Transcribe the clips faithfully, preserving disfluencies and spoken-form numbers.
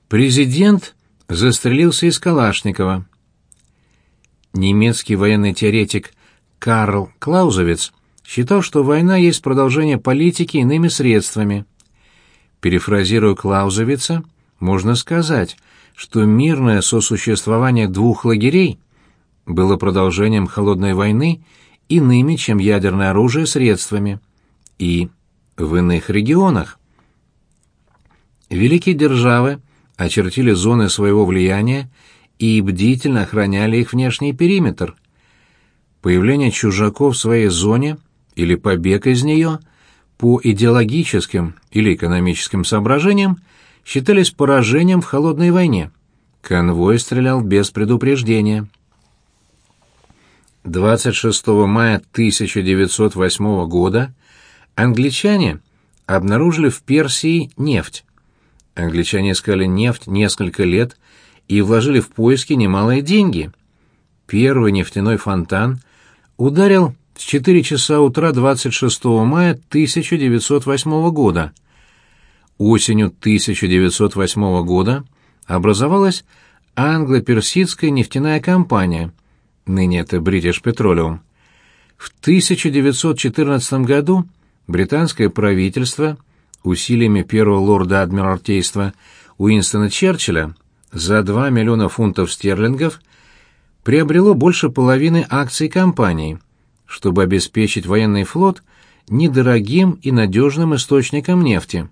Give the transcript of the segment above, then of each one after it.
Президент застрелился из Калашникова. Немецкий военный теоретик Карл Клаузевиц считал, что война есть продолжение политики иными средствами. Перефразируя Клаузевица, можно сказать, что мирное сосуществование двух лагерей было продолжением холодной войны иными, чем ядерное оружие, средствами, и в иных регионах. Великие державы очертили зоны своего влияния и бдительно охраняли их внешний периметр. Появление чужаков в своей зоне или побег из нее по идеологическим или экономическим соображениям считались поражением в холодной войне. Конвой стрелял без предупреждения. двадцать шестого мая тысяча девятьсот восьмого года англичане обнаружили в Персии нефть. Англичане искали нефть несколько лет и вложили в поиски немалые деньги. Первый нефтяной фонтан ударил в четыре часа утра двадцать шестого мая тысяча девятьсот восьмого года. Осенью тысяча девятьсот восьмого года образовалась англо-персидская нефтяная компания, ныне это British Petroleum. В тысяча девятьсот четырнадцатом году британское правительство усилиями первого лорда Адмиралтейства Уинстона Черчилля за два миллиона фунтов стерлингов приобрело больше половины акций компании, чтобы обеспечить военный флот недорогим и надежным источником нефти.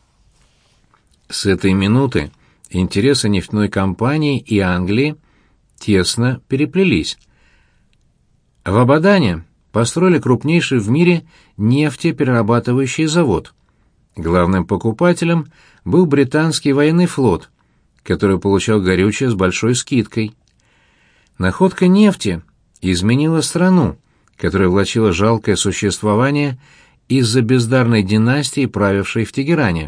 С этой минуты интересы нефтяной компании и Англии тесно переплелись. В Абадане построили крупнейший в мире нефтеперерабатывающий завод. Главным покупателем был британский военный флот, который получал горючее с большой скидкой. Находка нефти изменила страну, которая влачила жалкое существование из-за бездарной династии, правившей в Тегеране.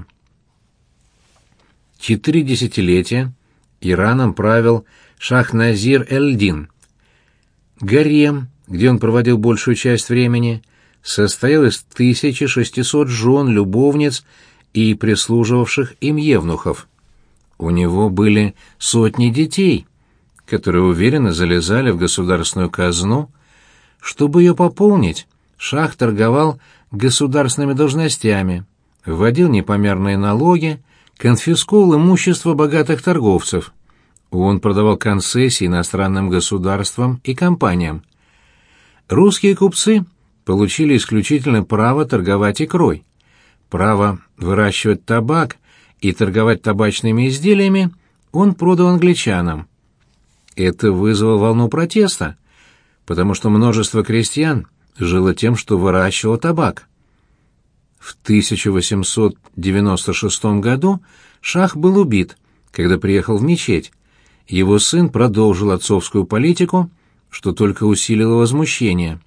Четыре десятилетия Ираном правил Шах-Назир эль-Дин. Гарем, где он проводил большую часть времени, состоял из тысячи шестисот жен, любовниц и прислуживавших им евнухов. У него были сотни детей, которые уверенно залезали в государственную казну. Чтобы ее пополнить, шах торговал государственными должностями, вводил непомерные налоги, конфисковал имущество богатых торговцев. Он продавал концессии иностранным государствам и компаниям. Русские купцы получили исключительное право торговать икрой. Право выращивать табак и торговать табачными изделиями он продал англичанам. Это вызвало волну протеста, потому что множество крестьян жило тем, что выращивало табак. В тысяча восемьсот девяносто шестом году шах был убит, когда приехал в мечеть. Его сын продолжил отцовскую политику, что только усилило возмущение.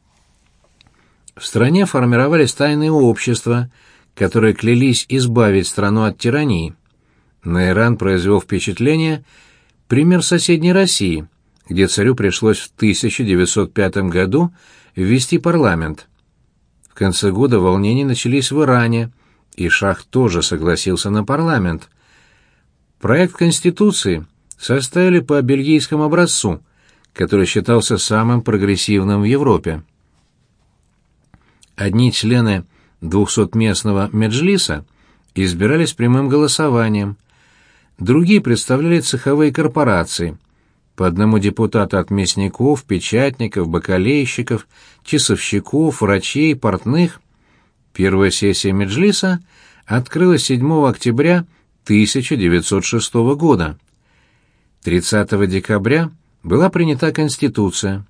В стране формировались тайные общества, которые клялись избавить страну от тирании. На Иран произвел впечатление пример соседней России, где царю пришлось в тысяча девятьсот пятом году ввести парламент. В конце года волнения начались в Иране, и шах тоже согласился на парламент. Проект Конституции составили по бельгийскому образцу, который считался самым прогрессивным в Европе. Одни члены двухсотместного меджлиса избирались прямым голосованием, другие представляли цеховые корпорации, по одному депутату от мясников, печатников, бакалейщиков, часовщиков, врачей, портных. Первая сессия меджлиса открылась седьмого октября тысяча девятьсот шестого года. тридцатого декабря была принята Конституция.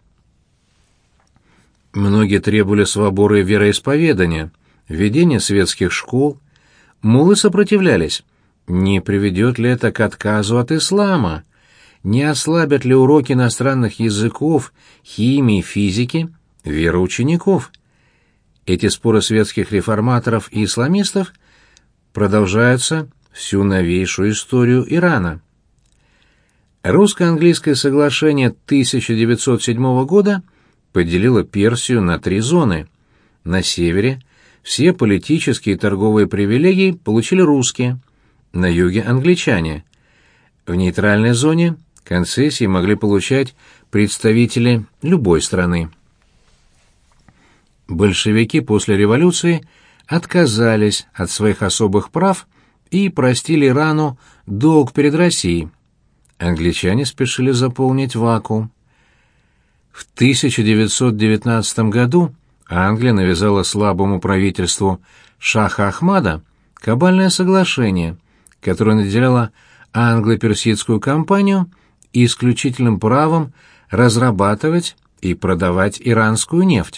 Многие требовали свободы вероисповедания, введения светских школ. Муллы сопротивлялись. Не приведет ли это к отказу от ислама? Не ослабят ли уроки иностранных языков, химии, физики веру учеников? Эти споры светских реформаторов и исламистов продолжаются всю новейшую историю Ирана. Русско-английское соглашение тысяча девятьсот седьмого года поделило Персию на три зоны. На севере все политические и торговые привилегии получили русские, на юге — англичане. В нейтральной зоне концессии могли получать представители любой страны. Большевики после революции отказались от своих особых прав и простили Ирану долг перед Россией. Англичане спешили заполнить вакуум. В тысяча девятьсот девятнадцатом году Англия навязала слабому правительству шаха Ахмада кабальное соглашение, которое наделяло англо-персидскую компанию исключительным правом разрабатывать и продавать иранскую нефть.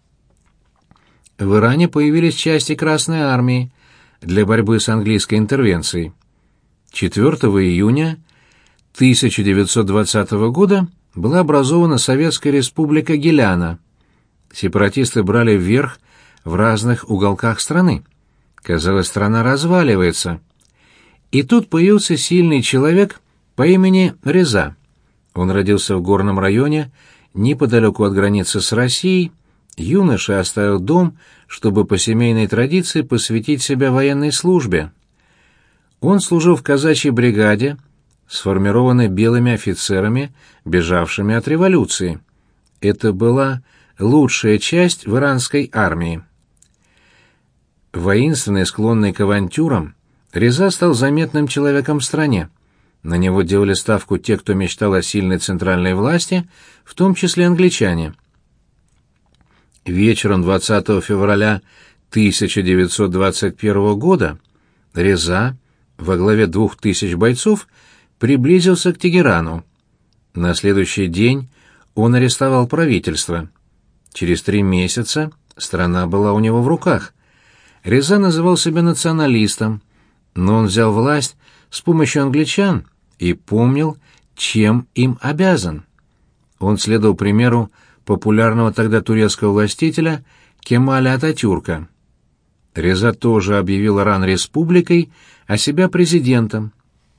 В Иране появились части Красной армии для борьбы с английской интервенцией. четвёртого июня тысяча девятьсот двадцатого года была образована Советская Республика Гиляна. Сепаратисты брали вверх в разных уголках страны. Казалось, страна разваливается. И тут появился сильный человек по имени Реза. Он родился в горном районе, неподалеку от границы с Россией. Юноша оставил дом, чтобы по семейной традиции посвятить себя военной службе. Он служил в казачьей бригаде, сформированной белыми офицерами, бежавшими от революции. Это была лучшая часть в иранской армии. Воинственный, склонный к авантюрам, Реза стал заметным человеком в стране. На него делали ставку те, кто мечтал о сильной центральной власти, в том числе англичане. Вечером двадцатого февраля тысяча девятьсот двадцать первого года Реза во главе двух тысяч бойцов приблизился к Тегерану. На следующий день он арестовал правительство. Через три месяца страна была у него в руках. Реза называл себя националистом, но он взял власть с помощью англичан и помнил, чем им обязан. Он следовал примеру популярного тогда турецкого властителя Кемаля Ататюрка. Реза тоже объявил Иран республикой, а себя президентом.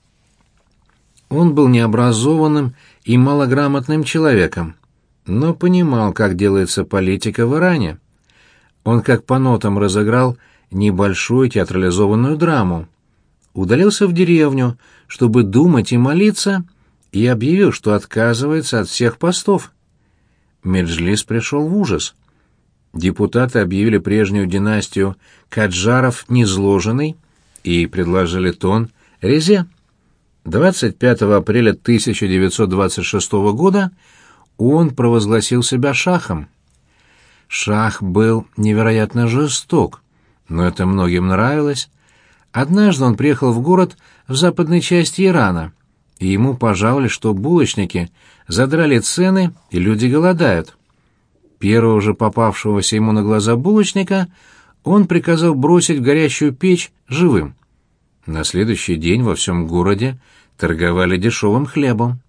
Он был необразованным и малограмотным человеком, но понимал, как делается политика в Иране. Он как по нотам разыграл небольшую театрализованную драму. Удалился в деревню, чтобы думать и молиться, и объявил, что отказывается от всех постов. Меджлис пришел в ужас. Депутаты объявили прежнюю династию Каджаров низложенной и предложили тон Резе. двадцать пятого апреля тысяча девятьсот двадцать шестого года он провозгласил себя шахом. Шах был невероятно жесток, но это многим нравилось. Однажды он приехал в город в западной части Ирана, и ему пожаловали, что булочники задрали цены, и люди голодают. Первого же попавшегося ему на глаза булочника он приказал бросить в горящую печь живым. На следующий день во всем городе торговали дешевым хлебом.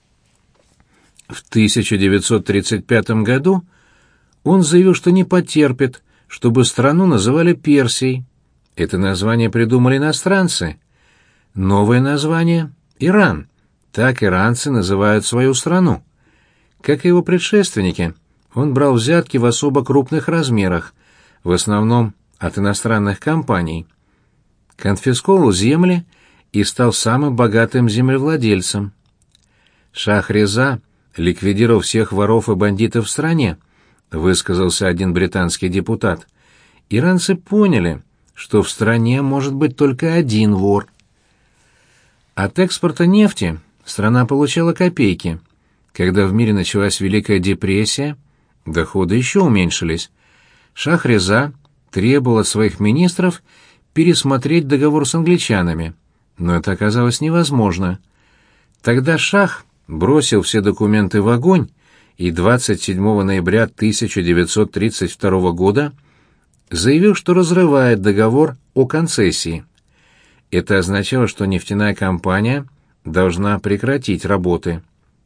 В тысяча девятьсот тридцать пятом году он заявил, что не потерпит, чтобы страну называли Персией. Это название придумали иностранцы. Новое название — Иран. Так иранцы называют свою страну. Как и его предшественники, он брал взятки в особо крупных размерах, в основном от иностранных компаний. Конфисковал земли и стал самым богатым землевладельцем. Шах Реза ликвидировал всех воров и бандитов в стране, высказался один британский депутат. Иранцы поняли, что в стране может быть только один вор. От экспорта нефти страна получала копейки. Когда в мире началась Великая депрессия, доходы еще уменьшились. Шах Реза требовал от своих министров пересмотреть договор с англичанами, но это оказалось невозможно. Тогда шах бросил все документы в огонь и двадцать седьмого ноября тысяча девятьсот тридцать второго года заявил, что разрывает договор о концессии. Это означало, что нефтяная компания должна прекратить работы.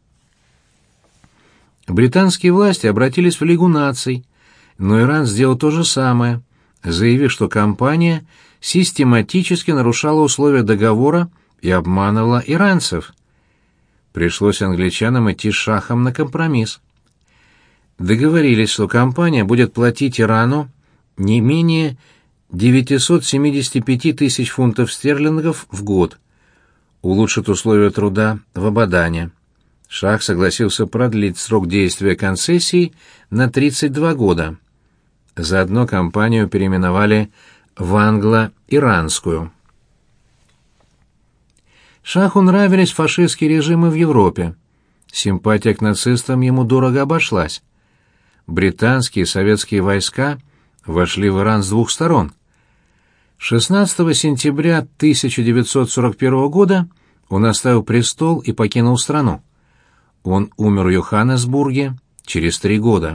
Британские власти обратились в Лигу наций, но Иран сделал то же самое, заявив, что компания систематически нарушала условия договора и обманывала иранцев. Пришлось англичанам идти с шахом на компромисс. Договорились, что компания будет платить Ирану не менее девятьсот семьдесят пять тысяч фунтов стерлингов в год. улучшит условия труда в Абадане. Шах согласился продлить срок действия концессий на тридцать два года. Заодно компанию переименовали в англо-иранскую. Шаху нравились фашистские режимы в Европе. Симпатия к нацистам ему дорого обошлась. Британские и советские войска вошли в Иран с двух сторон. шестнадцатого сентября тысяча девятьсот сорок первого года он оставил престол и покинул страну. Он умер в Йоханнесбурге через три года.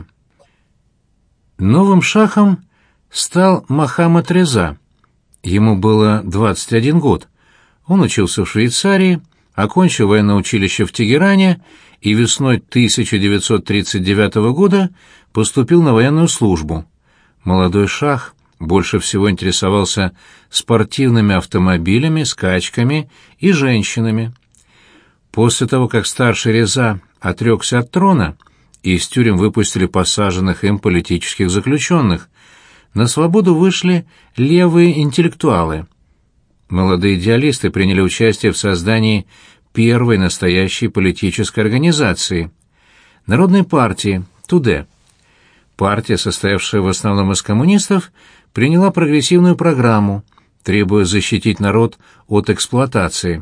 Новым шахом стал Мохаммад Реза. Ему было двадцать один год. Он учился в Швейцарии, окончил военное училище в Тегеране и весной тысяча девятьсот тридцать девятого года поступил на военную службу. Молодой шах больше всего интересовался спортивными автомобилями, скачками и женщинами. После того, как старший Реза отрекся от трона, из тюрем выпустили посаженных им политических заключенных, на свободу вышли левые интеллектуалы. Молодые идеалисты приняли участие в создании первой настоящей политической организации – Народной партии Туде. Партия, состоявшая в основном из коммунистов, приняла прогрессивную программу, требуя защитить народ от эксплуатации.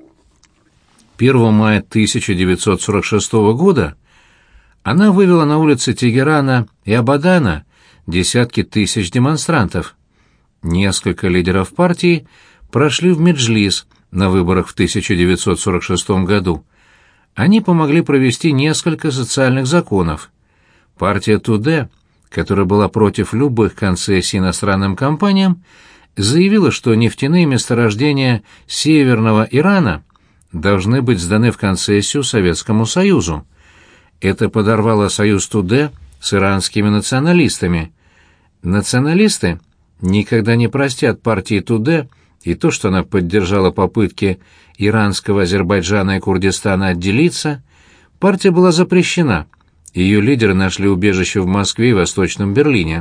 первого мая тысяча девятьсот сорок шестого года она вывела на улицы Тегерана и Абадана десятки тысяч демонстрантов. Несколько лидеров партии прошли в Меджлис на выборах в тысяча девятьсот сорок шестом году. Они помогли провести несколько социальных законов. Партия Туде, которая была против любых концессий иностранным компаниям, заявила, что нефтяные месторождения Северного Ирана должны быть сданы в концессию Советскому Союзу. Это подорвало союз Туде с иранскими националистами. Националисты никогда не простят партии Туде и то, что она поддержала попытки иранского Азербайджана и Курдистана отделиться. Партия была запрещена. Ее лидеры нашли убежище в Москве и Восточном Берлине.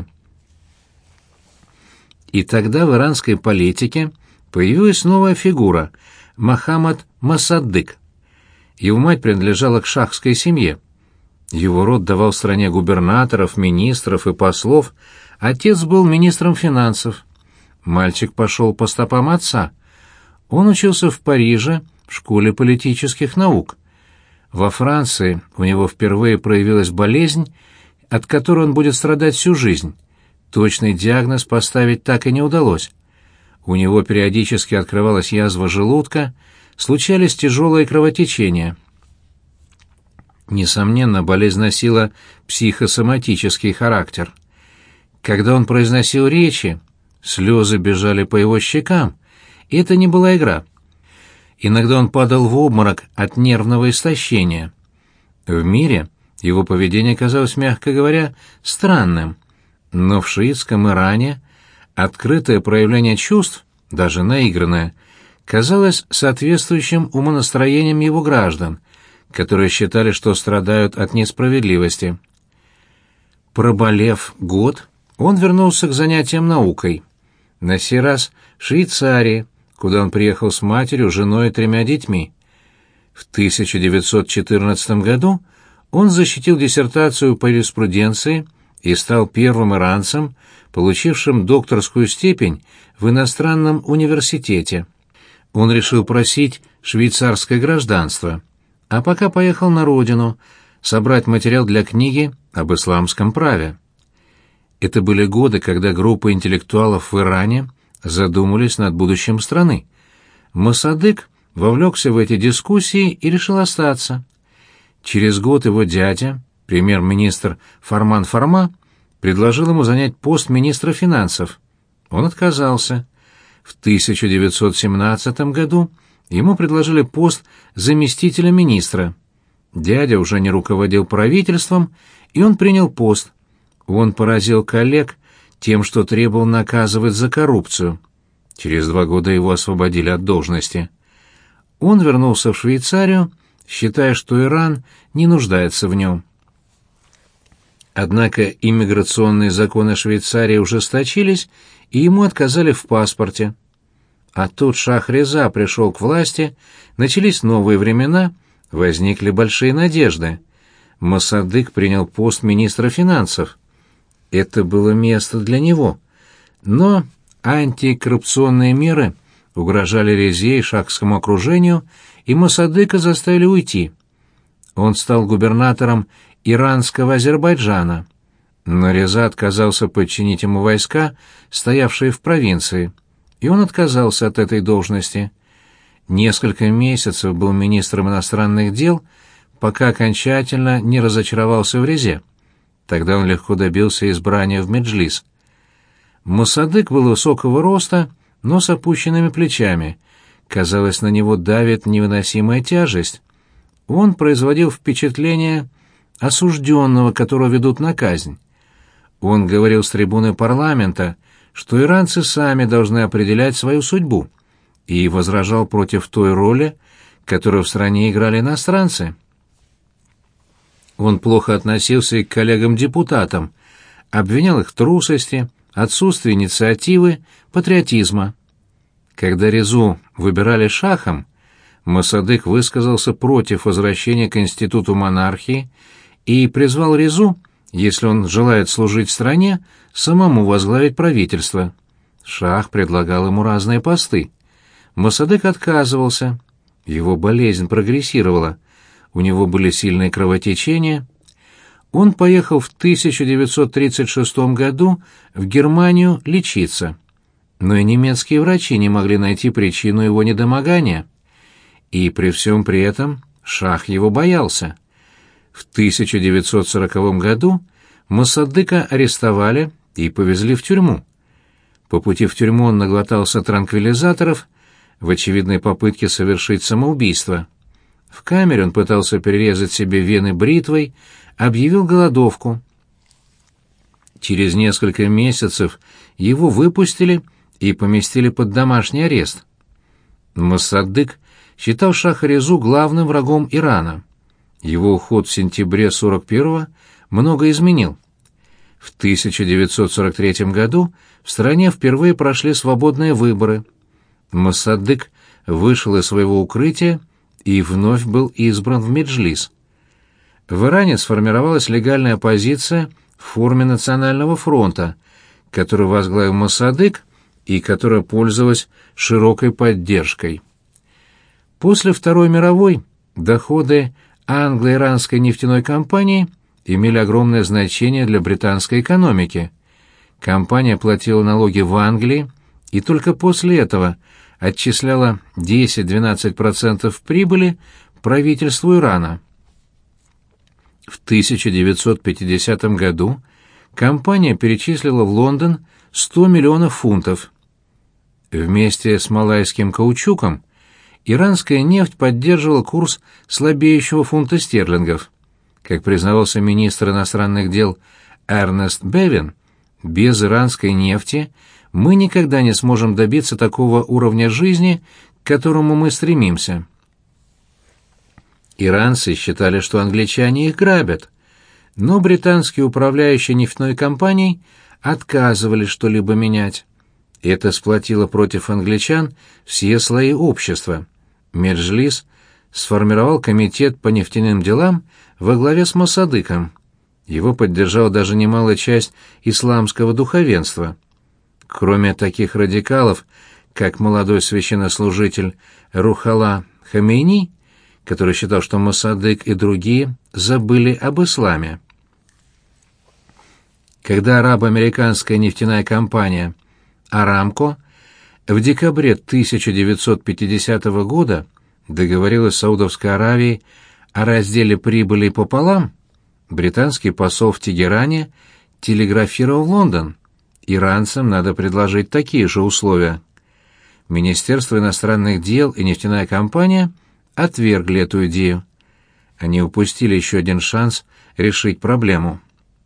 И тогда в иранской политике появилась новая фигура – Мохаммад Моссаддык. Его мать принадлежала к шахской семье. Его род давал стране губернаторов, министров и послов. Отец был министром финансов. Мальчик пошел по стопам отца. Он учился в Париже в школе политических наук. Во Франции у него впервые проявилась болезнь, от которой он будет страдать всю жизнь. Точный диагноз поставить так и не удалось. У него периодически открывалась язва желудка, случались тяжелые кровотечения. Несомненно, болезнь носила психосоматический характер. Когда он произносил речи, слезы бежали по его щекам, и это не была игра. Иногда он падал в обморок от нервного истощения. В мире его поведение казалось, мягко говоря, странным, но в шиитском Иране открытое проявление чувств, даже наигранное, казалось соответствующим умонастроениям его граждан, которые считали, что страдают от несправедливости. Проболев год, он вернулся к занятиям наукой. На сей раз в Швейцарии, куда он приехал с матерью, женой и тремя детьми. В тысяча девятьсот четырнадцатом году он защитил диссертацию по юриспруденции и стал первым иранцем, получившим докторскую степень в иностранном университете. Он решил просить швейцарское гражданство, а пока поехал на родину собрать материал для книги об исламском праве. Это были годы, когда группы интеллектуалов в Иране задумались над будущим страны. Моссаддык вовлекся в эти дискуссии и решил остаться. Через год его дядя, премьер-министр Фарман Фарма, предложил ему занять пост министра финансов. Он отказался. В тысяча девятьсот семнадцатом году ему предложили пост заместителя министра. Дядя уже не руководил правительством, и он принял пост. Он поразил коллег тем, что требовал наказывать за коррупцию. Через два года его освободили от должности. Он вернулся в Швейцарию, считая, что Иран не нуждается в нем. Однако иммиграционные законы Швейцарии ужесточились, и ему отказали в паспорте. А тут шах Реза пришел к власти, начались новые времена, возникли большие надежды. Моссадык принял пост министра финансов. Это было место для него. Но антикоррупционные меры угрожали Резе и шахскому окружению, и Моссадыка заставили уйти. Он стал губернатором иранского Азербайджана, но Реза отказался подчинить ему войска, стоявшие в провинции, и он отказался от этой должности. Несколько месяцев был министром иностранных дел, пока окончательно не разочаровался в Резе. Тогда он легко добился избрания в Меджлис. Моссадык был высокого роста, но с опущенными плечами. Казалось, на него давит невыносимая тяжесть. Он производил впечатление осужденного, которого ведут на казнь. Он говорил с трибуны парламента, что иранцы сами должны определять свою судьбу, и возражал против той роли, которую в стране играли иностранцы. Он плохо относился и к коллегам-депутатам, обвинял их в трусости, отсутствии инициативы, патриотизма. Когда Резу выбирали шахом, Моссадык высказался против возвращения к институту монархии и призвал Резу, если он желает служить стране, самому возглавить правительство. Шах предлагал ему разные посты. Моссадык отказывался. Его болезнь прогрессировала. У него были сильные кровотечения. Он поехал в тысяча девятьсот тридцать шестом году в Германию лечиться. Но и немецкие врачи не могли найти причину его недомогания. И при всем при этом шах его боялся. В тысяча девятьсот сороковом году Моссадыка арестовали и повезли в тюрьму. По пути в тюрьму он наглотался транквилизаторов в очевидной попытке совершить самоубийство. В камере он пытался перерезать себе вены бритвой, объявил голодовку. Через несколько месяцев его выпустили и поместили под домашний арест. Моссадык считал шаха Резу главным врагом Ирана. Его уход в сентябре сорок первого много изменил. В тысяча девятьсот сорок третьем году в стране впервые прошли свободные выборы. Моссадык вышел из своего укрытия и вновь был избран в Меджлис. В Иране сформировалась легальная оппозиция в форме Национального фронта, который возглавил Моссадык и которая пользовалась широкой поддержкой. После Второй мировой доходы англо-иранской нефтяной компании имели огромное значение для британской экономики. Компания платила налоги в Англии и только после этого отчисляла десять-двенадцать процентов прибыли правительству Ирана. В тысяча девятьсот пятидесятом году компания перечислила в Лондон сто миллионов фунтов. Вместе с малайским каучуком иранская нефть поддерживала курс слабеющего фунта стерлингов. Как признавался министр иностранных дел Эрнест Бевин, без иранской нефти мы никогда не сможем добиться такого уровня жизни, к которому мы стремимся. Иранцы считали, что англичане их грабят, но британские управляющие нефтяной компанией отказывались что-либо менять. Это сплотило против англичан все слои общества. Меджлис сформировал комитет по нефтяным делам во главе с Моссадыком. Его поддержала даже немалая часть исламского духовенства. Кроме таких радикалов, как молодой священнослужитель Рухалла Хамейни, который считал, что Моссадык и другие забыли об исламе. Когда арабо-американская нефтяная компания «Арамко» в декабре тысяча девятьсот пятидесятого года договорилась с Саудовской Аравией о разделе прибыли пополам, британский посол в Тегеране телеграфировал в Лондон. Иранцам надо предложить такие же условия. Министерство иностранных дел и нефтяная компания отвергли эту идею. Они упустили еще один шанс решить проблему.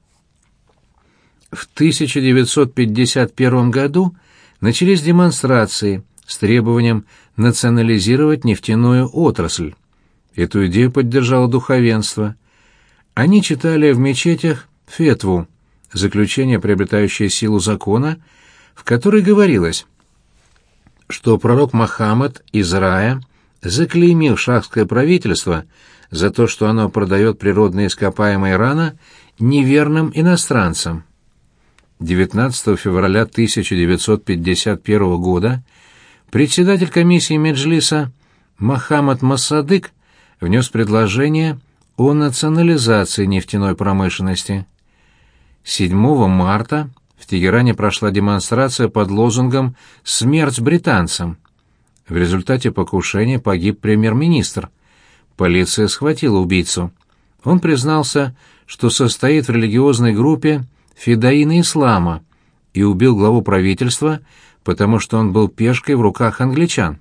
В тысяча девятьсот пятьдесят первом году начались демонстрации с требованием национализировать нефтяную отрасль. Эту идею поддержало духовенство. Они читали в мечетях фетву, заключение, приобретающее силу закона, в которой говорилось: что пророк Мохаммад из рая заклеймил шахское правительство за то, что оно продает природные ископаемые Ирана неверным иностранцам. девятнадцатого февраля тысяча девятьсот пятьдесят первого года председатель комиссии Меджлиса Мохаммад Моссадык внес предложение о национализации нефтяной промышленности. седьмого марта в Тегеране прошла демонстрация под лозунгом «Смерть британцам». В результате покушения погиб премьер-министр. Полиция схватила убийцу. Он признался, что состоит в религиозной группе фидаины ислама и убил главу правительства, потому что он был пешкой в руках англичан.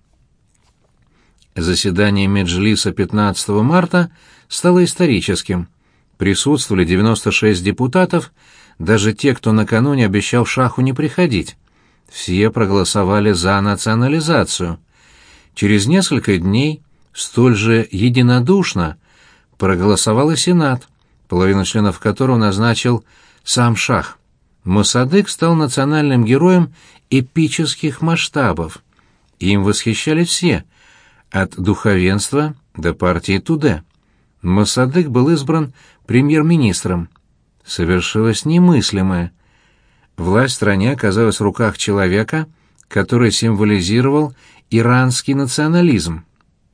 Заседание Меджлиса пятнадцатого марта стало историческим. Присутствовали девяносто шесть депутатов, даже те, кто накануне обещал шаху не приходить. Все проголосовали за национализацию. Через несколько дней столь же единодушно проголосовал и Сенат, половину членов которого назначил сам шах. Моссадык стал национальным героем эпических масштабов. Им восхищались все, от духовенства до партии Туде. Моссадык был избран премьер-министром. Совершилось немыслимое. Власть в стране оказалась в руках человека, который символизировал иранский национализм.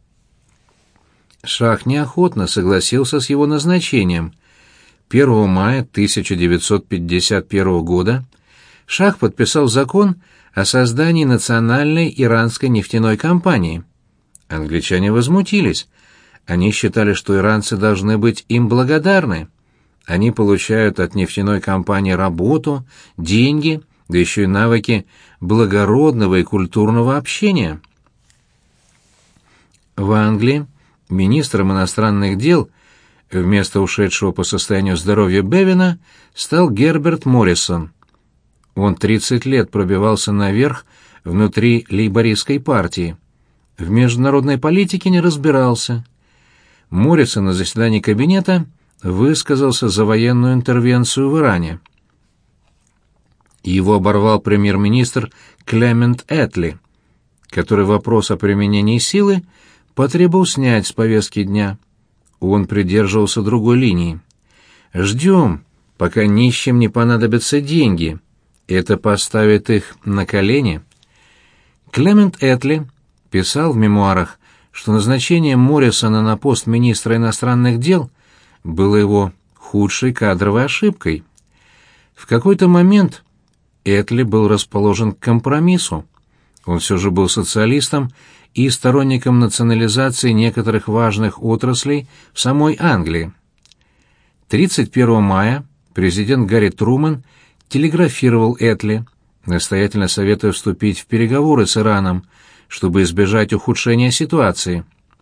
Шах неохотно согласился с его назначением. первого мая тысяча девятьсот пятьдесят первого года шах подписал закон о создании национальной иранской нефтяной компании. Англичане возмутились. Они считали, что иранцы должны быть им благодарны. Они получают от нефтяной компании работу, деньги, да еще и навыки благородного и культурного общения. В Англии министром иностранных дел вместо ушедшего по состоянию здоровья Бевина стал Герберт Моррисон. Он тридцать лет пробивался наверх внутри лейбористской партии. В международной политике не разбирался. Моррисон на заседании кабинета высказался за военную интервенцию в Иране. Его оборвал премьер-министр Клемент Этли, который вопрос о применении силы потребовал снять с повестки дня. Он придерживался другой линии. «Ждем, пока нищим не понадобятся деньги. Это поставит их на колени». Клемент Этли писал в мемуарах, что назначение Моррисона на пост министра иностранных дел было его худшей кадровой ошибкой. В какой-то момент Этли был расположен к компромиссу. Он все же был социалистом и сторонником национализации некоторых важных отраслей в самой Англии. тридцать первого мая президент Гарри Трумэн телеграфировал Этли, настоятельно советуя вступить в переговоры с Ираном, чтобы избежать ухудшения ситуации.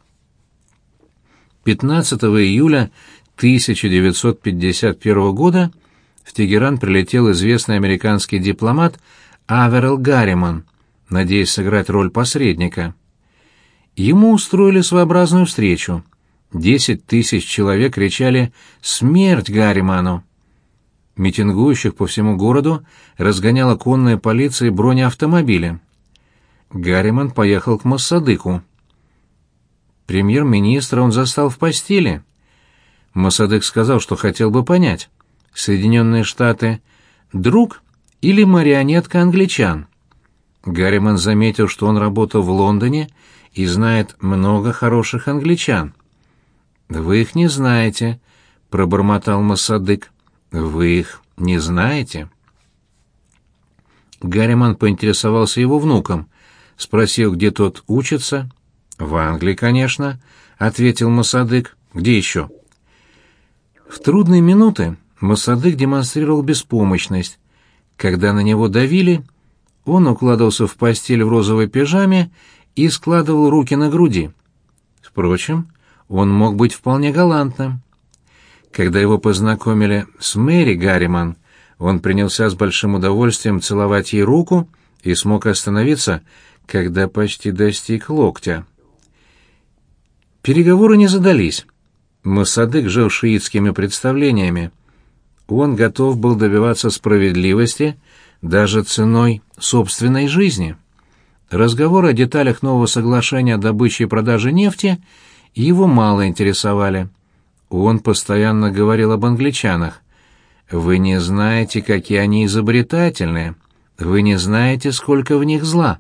пятнадцатого июля тысяча девятьсот пятьдесят первого года в Тегеран прилетел известный американский дипломат Аверелл Гарриман, надеясь сыграть роль посредника. Ему устроили своеобразную встречу. Десять тысяч человек кричали «Смерть Гарриману!». Митингующих по всему городу разгоняла конная полиция и бронеавтомобили. Гарриман поехал к Моссадыку. Премьер-министра он застал в постели. Моссадык сказал, что хотел бы понять, Соединенные Штаты — друг или марионетка англичан. Гарриман заметил, что он работал в Лондоне и знает много хороших англичан. «Вы их не знаете», — пробормотал Моссадык. «Вы их не знаете?» Гарриман поинтересовался его внуком, спросил, где тот учится. «В Англии, конечно», — ответил Моссадык. «Где еще?» В трудные минуты Моссадык демонстрировал беспомощность. Когда на него давили, он укладывался в постель в розовой пижаме и складывал руки на груди. Впрочем, он мог быть вполне галантным. Когда его познакомили с Мэри Гарриман, он принялся с большим удовольствием целовать ей руку и смог остановиться, когда почти достиг локтя. Переговоры не задались. Моссадык жил шиитскими представлениями. Он готов был добиваться справедливости даже ценой собственной жизни. разговоры о деталях нового соглашения о добыче и продаже нефти его мало интересовали. Он постоянно говорил об англичанах. «Вы не знаете, какие они изобретательные. Вы не знаете, сколько в них зла».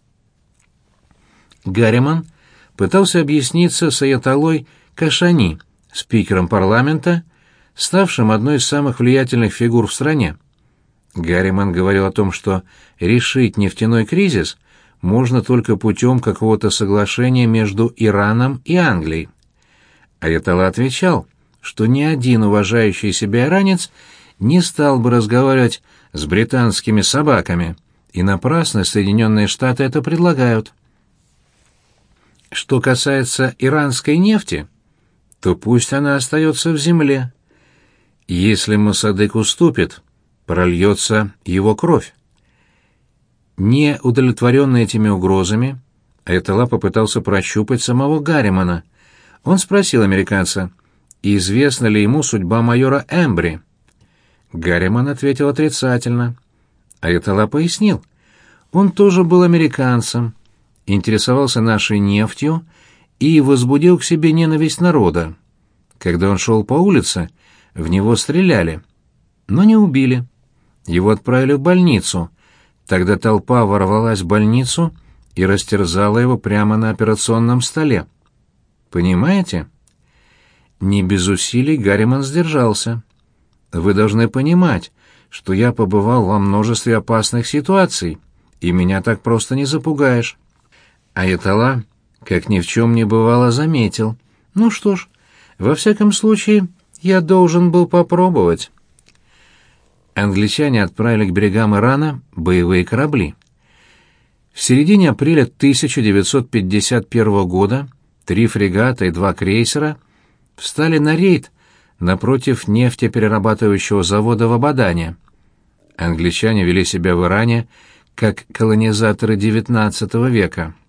Гарриман пытался объясниться с аятоллой Кашани, спикером парламента, ставшим одной из самых влиятельных фигур в стране. Гарриман говорил о том, что решить нефтяной кризис можно только путем какого-то соглашения между Ираном и Англией. Аятолла отвечал, что ни один уважающий себя иранец не стал бы разговаривать с британскими собаками, и напрасно Соединенные Штаты это предлагают. Что касается иранской нефти, то пусть она остается в земле. Если Моссадек уступит, прольется его кровь. Не удовлетворенный этими угрозами, Аятолла попытался прощупать самого Гарримана. Он спросил американца, известна ли ему судьба майора Эмбри. Гарриман ответил отрицательно. Аятолла пояснил, он тоже был американцем, интересовался нашей нефтью и возбудил к себе ненависть народа. Когда он шел по улице, в него стреляли, но не убили. Его отправили в больницу. Тогда толпа ворвалась в больницу и растерзала его прямо на операционном столе. Понимаете? Не без усилий Гарриман сдержался. Вы должны понимать, что я побывал во множестве опасных ситуаций, и меня так просто не запугаешь. Аятолла, как ни в чем не бывало, заметил. Ну что ж, во всяком случае, я должен был попробовать. Англичане отправили к берегам Ирана боевые корабли. В середине апреля тысяча девятьсот пятьдесят первого года три фрегата и два крейсера встали на рейд напротив нефтеперерабатывающего завода в Абадане. Англичане вели себя в Иране как колонизаторы девятнадцатого века.